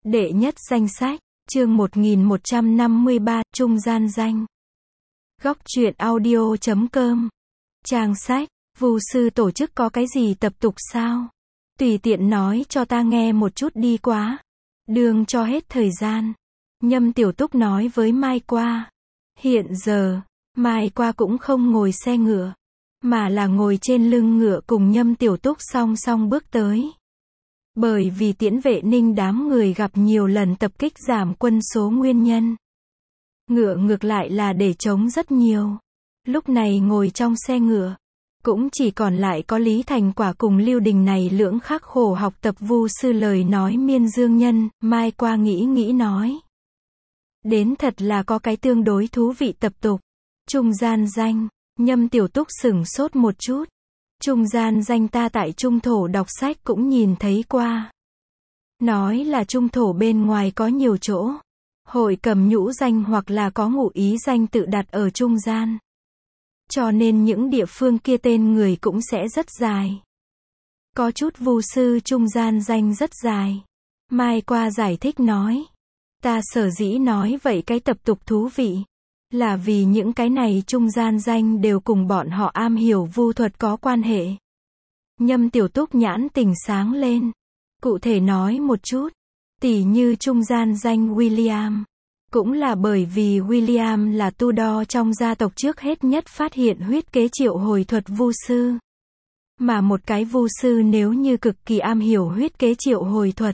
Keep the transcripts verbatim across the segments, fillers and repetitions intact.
Đệ nhất danh sách, chương một nghìn một trăm năm mươi ba, trung gian danh. Góc truyện audio chấm com. Trang sách, Vu sư tổ chức có cái gì tập tục sao? Tùy tiện nói cho ta nghe một chút đi quá. Đường cho hết thời gian. Nhâm Tiểu Túc nói với Mai Qua. Hiện giờ, Mai Qua cũng không ngồi xe ngựa, mà là ngồi trên lưng ngựa cùng Nhâm Tiểu Túc song song bước tới. Bởi vì Tiễn Vệ Ninh đám người gặp nhiều lần tập kích giảm quân số nguyên nhân. Ngựa ngược lại là để chống rất nhiều. Lúc này ngồi trong xe ngựa, cũng chỉ còn lại có Lý Thành Quả cùng Lưu Đình này lưỡng khắc khổ học tập Vu sư lời nói miên dương nhân. Mai Qua nghĩ nghĩ nói. Đến thật là có cái tương đối thú vị tập tục. Trung gian danh. Nhâm Tiểu Túc sửng sốt một chút. Trung gian danh ta tại trung thổ đọc sách cũng nhìn thấy qua. Nói là trung thổ bên ngoài có nhiều chỗ. Hội cầm nhũ danh hoặc là có ngụ ý danh tự đặt ở trung gian. Cho nên những địa phương kia tên người cũng sẽ rất dài. Có chút vu sư trung gian danh rất dài. Mai Qua giải thích nói. Ta sở dĩ nói vậy cái tập tục thú vị. Là vì những cái này trung gian danh đều cùng bọn họ am hiểu vu thuật có quan hệ. Nhâm Tiểu Túc nhãn tình sáng lên. Cụ thể nói một chút. Tỉ như trung gian danh William. Cũng là bởi vì William là Tudor trong gia tộc trước hết nhất phát hiện huyết kế triệu hồi thuật vu sư. Mà một cái vu sư nếu như cực kỳ am hiểu huyết kế triệu hồi thuật,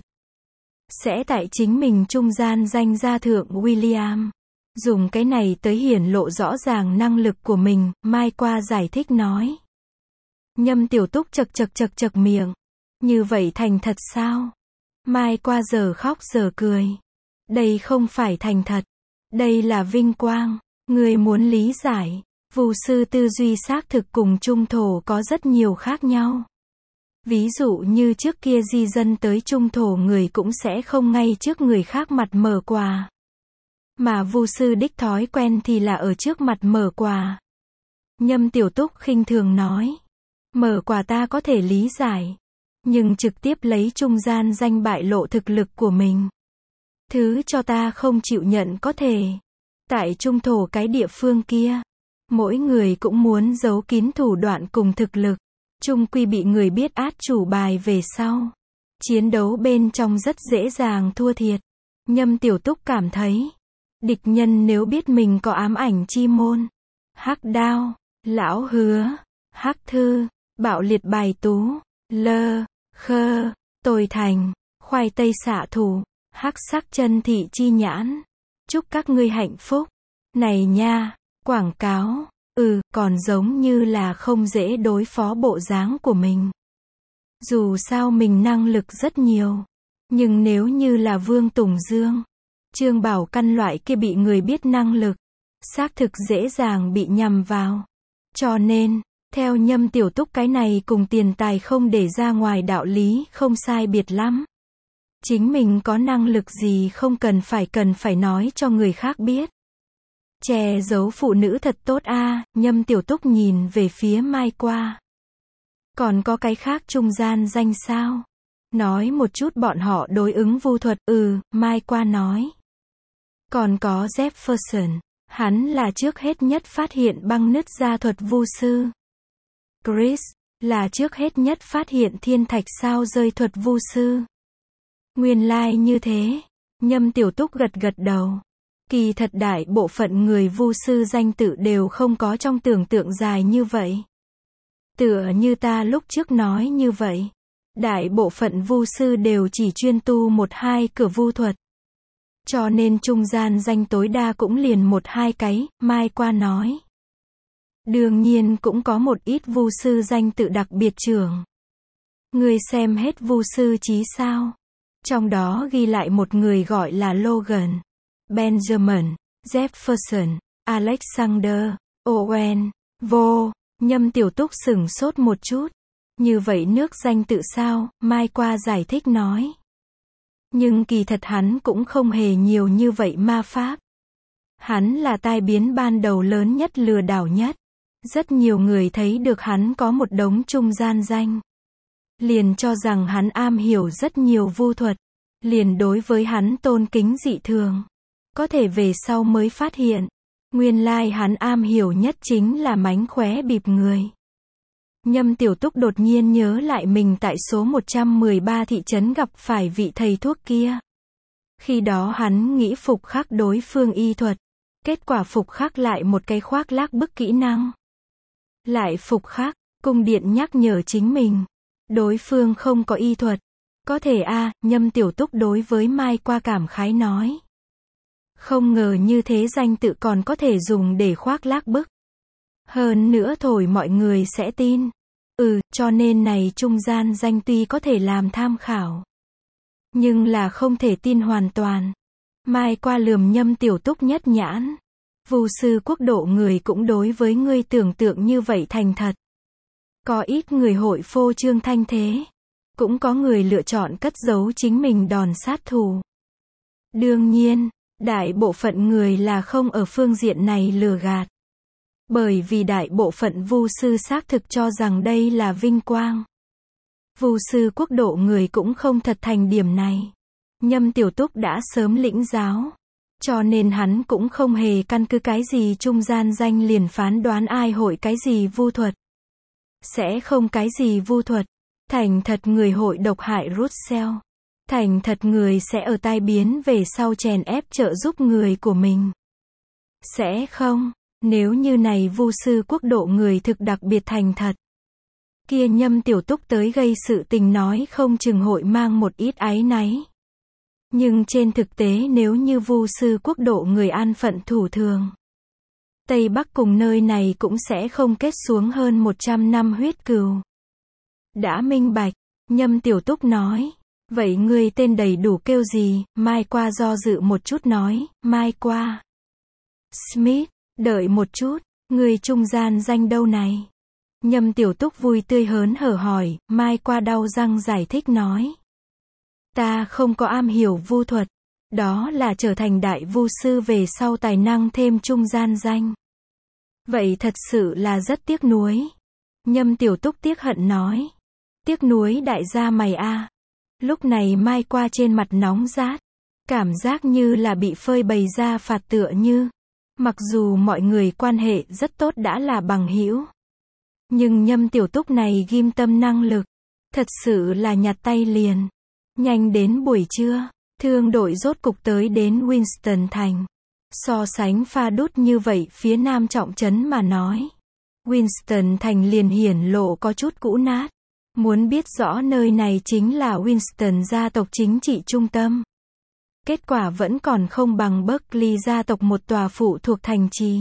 sẽ tại chính mình trung gian danh gia thượng William. Dùng cái này tới hiển lộ rõ ràng năng lực của mình. Mai Qua giải thích nói. Nhâm Tiểu Túc chật chật chật chật miệng. Như vậy thành thật sao? Mai Qua giờ khóc giờ cười. Đây không phải thành thật. Đây là vinh quang. Người muốn lý giải. Vu sư tư duy xác thực cùng trung thổ có rất nhiều khác nhau. Ví dụ như trước kia di dân tới trung thổ người cũng sẽ không ngay trước người khác mặt mở quà. Mà vu sư đích thói quen thì là ở trước mặt mở quà. Nhâm Tiểu Túc khinh thường nói. Mở quà ta có thể lý giải. Nhưng trực tiếp lấy trung gian danh bại lộ thực lực của mình. Thứ cho ta không chịu nhận có thể. Tại trung thổ cái địa phương kia. Mỗi người cũng muốn giấu kín thủ đoạn cùng thực lực. Chung quy bị người biết át chủ bài về sau. Chiến đấu bên trong rất dễ dàng thua thiệt. Nhâm Tiểu Túc cảm thấy. Địch nhân nếu biết mình có ám ảnh chi môn, hắc đao, lão hứa, hắc thư, bạo liệt bài tú, lơ, khơ, tồi thành, khoai tây xạ thủ, hắc sắc chân thị chi nhãn. Chúc các ngươi hạnh phúc. Này nha, quảng cáo, ừ, còn giống như là không dễ đối phó bộ dáng của mình. Dù sao mình năng lực rất nhiều, nhưng nếu như là Vương Tùng Dương, Trương Bảo Căn loại kia bị người biết năng lực, xác thực dễ dàng bị nhầm vào. Cho nên, theo Nhâm Tiểu Túc cái này cùng tiền tài không để ra ngoài đạo lý không sai biệt lắm. Chính mình có năng lực gì không cần phải cần phải nói cho người khác biết. Che giấu phụ nữ thật tốt a. À, Nhâm Tiểu Túc nhìn về phía Mai Qua. Còn có cái khác trung gian danh sao? Nói một chút bọn họ đối ứng vu thuật. Ừ, Mai Qua nói. Còn có Jefferson, hắn là trước hết nhất phát hiện băng nứt ra thuật vu sư. Chris, là trước hết nhất phát hiện thiên thạch sao rơi thuật vu sư. Nguyên lai like như thế. Nhâm Tiểu Túc gật gật đầu. Kỳ thật đại bộ phận người vu sư danh tự đều không có trong tưởng tượng dài như vậy. Tựa như ta lúc trước nói như vậy. Đại bộ phận vu sư đều chỉ chuyên tu một hai cửa vu thuật. Cho nên trung gian danh tối đa cũng liền một hai cái. Mai Qua nói. Đương nhiên cũng có một ít vu sư danh tự đặc biệt trưởng. Người xem hết vu sư chí sao? Trong đó ghi lại một người gọi là Logan, Benjamin, Jefferson, Alexander, Owen, vô. Nhâm Tiểu Túc sửng sốt một chút. Như vậy nước danh tự sao? Mai Qua giải thích nói. Nhưng kỳ thật hắn cũng không hề nhiều như vậy ma pháp. Hắn là tai biến ban đầu lớn nhất lừa đảo nhất. Rất nhiều người thấy được hắn có một đống trung gian danh. Liền cho rằng hắn am hiểu rất nhiều vu thuật. liền đối với hắn tôn kính dị thường. Có thể về sau mới phát hiện, nguyên lai hắn am hiểu nhất chính là mánh khóe bịp người. Nhâm Tiểu Túc đột nhiên nhớ lại mình tại số một trăm mười ba thị trấn gặp phải vị thầy thuốc kia. Khi đó hắn nghĩ phục khắc đối phương y thuật, kết quả phục khắc lại một cái khoác lác bức kỹ năng. Lại phục khắc, cung điện nhắc nhở chính mình, đối phương không có y thuật. Có thể a, à, Nhâm Tiểu Túc đối với Mai Qua cảm khái nói. Không ngờ như thế danh tự còn có thể dùng để khoác lác bức. Hơn nữa thổi mọi người sẽ tin. Ừ, cho nên này trung gian danh tuy có thể làm tham khảo, nhưng là không thể tin hoàn toàn. Mai Qua lườm Nhâm Tiểu Túc nhất nhãn. Vu sư quốc độ người cũng đối với ngươi tưởng tượng như vậy thành thật. Có ít người hội phô trương thanh thế. Cũng có người lựa chọn cất giấu chính mình đòn sát thủ. Đương nhiên, đại bộ phận người là không ở phương diện này lừa gạt. Bởi vì đại bộ phận vu sư xác thực cho rằng đây là vinh quang. Vu sư quốc độ người cũng không thật thành điểm này. Nhâm Tiểu Túc đã sớm lĩnh giáo. Cho nên hắn cũng không hề căn cứ cái gì trung gian danh liền phán đoán ai hội cái gì vu thuật. Sẽ không cái gì vu thuật. Thành thật người hội độc hại Russell. Thành thật người sẽ ở tai biến về sau chèn ép trợ giúp người của mình. Sẽ không, nếu như này vu sư quốc độ người thực đặc biệt thành thật. Kia Nhâm Tiểu Túc tới gây sự tình nói không chừng hội mang một ít áy náy. Nhưng trên thực tế nếu như vu sư quốc độ người an phận thủ thường, Tây Bắc cùng nơi này cũng sẽ không kết xuống hơn một trăm năm huyết cừu. Đã minh bạch, Nhâm Tiểu Túc nói. Vậy ngươi tên đầy đủ kêu gì? Mai Qua do dự một chút nói, Mai Qua Smith, đợi một chút, ngươi trung gian danh đâu này? Nhâm Tiểu Túc vui tươi hớn hở hỏi, Mai Qua đau răng giải thích nói. Ta không có am hiểu vu thuật, đó là trở thành đại vu sư về sau tài năng thêm trung gian danh. Vậy thật sự là rất tiếc nuối. Nhâm Tiểu Túc tiếc hận nói. Tiếc nuối đại gia mày a. À. Lúc này Mai Qua trên mặt nóng rát, cảm giác như là bị phơi bày ra phạt tựa như. Mặc dù mọi người quan hệ rất tốt đã là bằng hữu, nhưng Nhâm Tiểu Túc này ghim tâm năng lực, thật sự là nhặt tay liền. Nhanh đến buổi trưa, thương đội rốt cục tới đến Winston thành. So sánh pha đút như vậy phía nam trọng trấn mà nói, Winston thành liền hiển lộ có chút cũ nát. Muốn biết rõ nơi này chính là Winston gia tộc chính trị trung tâm. Kết quả vẫn còn không bằng Berkeley gia tộc một tòa phụ thuộc thành trì.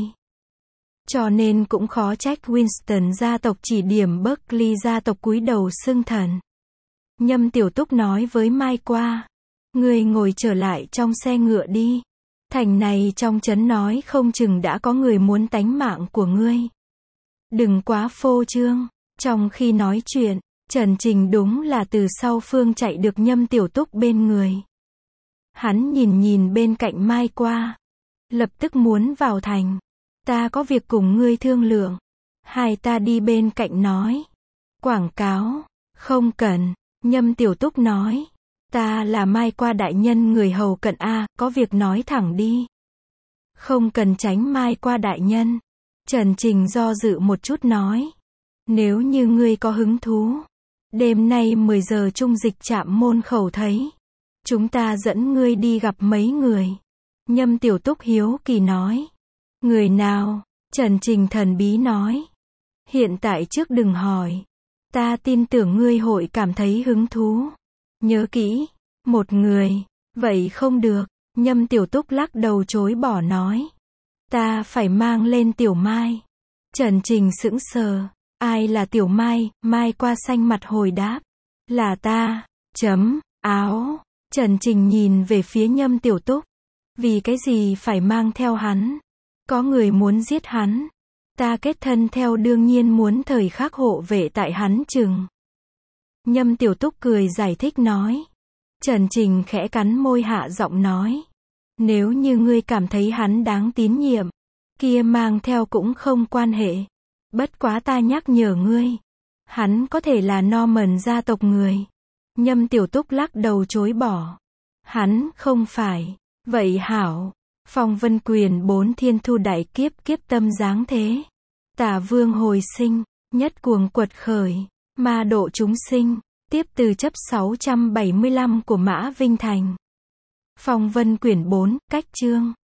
Cho nên cũng khó trách Winston gia tộc chỉ điểm Berkeley gia tộc cúi đầu xưng thần. Nhâm Tiểu Túc nói với Mai Qua. Ngươi ngồi trở lại trong xe ngựa đi. Thành này trong trấn nói không chừng đã có người muốn tánh mạng của ngươi. Đừng quá phô trương. Trong khi nói chuyện, Trần Trình đúng là từ sau phương chạy được Nhâm Tiểu Túc bên người. Hắn nhìn nhìn bên cạnh Mai Qua. Lập tức muốn vào thành. Ta có việc cùng ngươi thương lượng. Hai ta đi bên cạnh nói. Quảng cáo. Không cần. Nhâm Tiểu Túc nói. Ta là Mai Qua đại nhân người hầu cận a, có việc nói thẳng đi. Không cần tránh Mai Qua đại nhân. Trần Trình do dự một chút nói. Nếu như ngươi có hứng thú. Đêm nay mười giờ trung dịch trạm môn khẩu thấy. Chúng ta dẫn ngươi đi gặp mấy người. Nhâm Tiểu Túc hiếu kỳ nói. Người nào? Trần Trình thần bí nói. Hiện tại trước đừng hỏi. Ta tin tưởng ngươi hội cảm thấy hứng thú. Nhớ kỹ. Một người. Vậy không được. Nhâm Tiểu Túc lắc đầu chối bỏ nói. Ta phải mang lên Tiểu Mai. Trần Trình sững sờ. Ai là Tiểu Mai? Mai Qua xanh mặt hồi đáp. Là ta. Chấm. Áo. Trần Trình nhìn về phía Nhâm Tiểu Túc. Vì cái gì phải mang theo hắn? Có người muốn giết hắn. Ta kết thân theo đương nhiên muốn thời khắc hộ vệ tại hắn chừng. Nhâm Tiểu Túc cười giải thích nói. Trần Trình khẽ cắn môi hạ giọng nói. Nếu như ngươi cảm thấy hắn đáng tín nhiệm, kia mang theo cũng không quan hệ. Bất quá ta nhắc nhở ngươi. Hắn có thể là Norman gia tộc người. Nhâm Tiểu Túc lắc đầu chối bỏ. Hắn không phải. Vậy hảo. Phong vân quyền bốn thiên thu đại kiếp kiếp tâm dáng thế. Tả vương hồi sinh. Nhất cuồng quật khởi. Ma độ chúng sinh. Tiếp từ chấp sáu trăm bảy mươi lăm của Mã Vinh Thành. Phong vân quyển bốn, cách chương.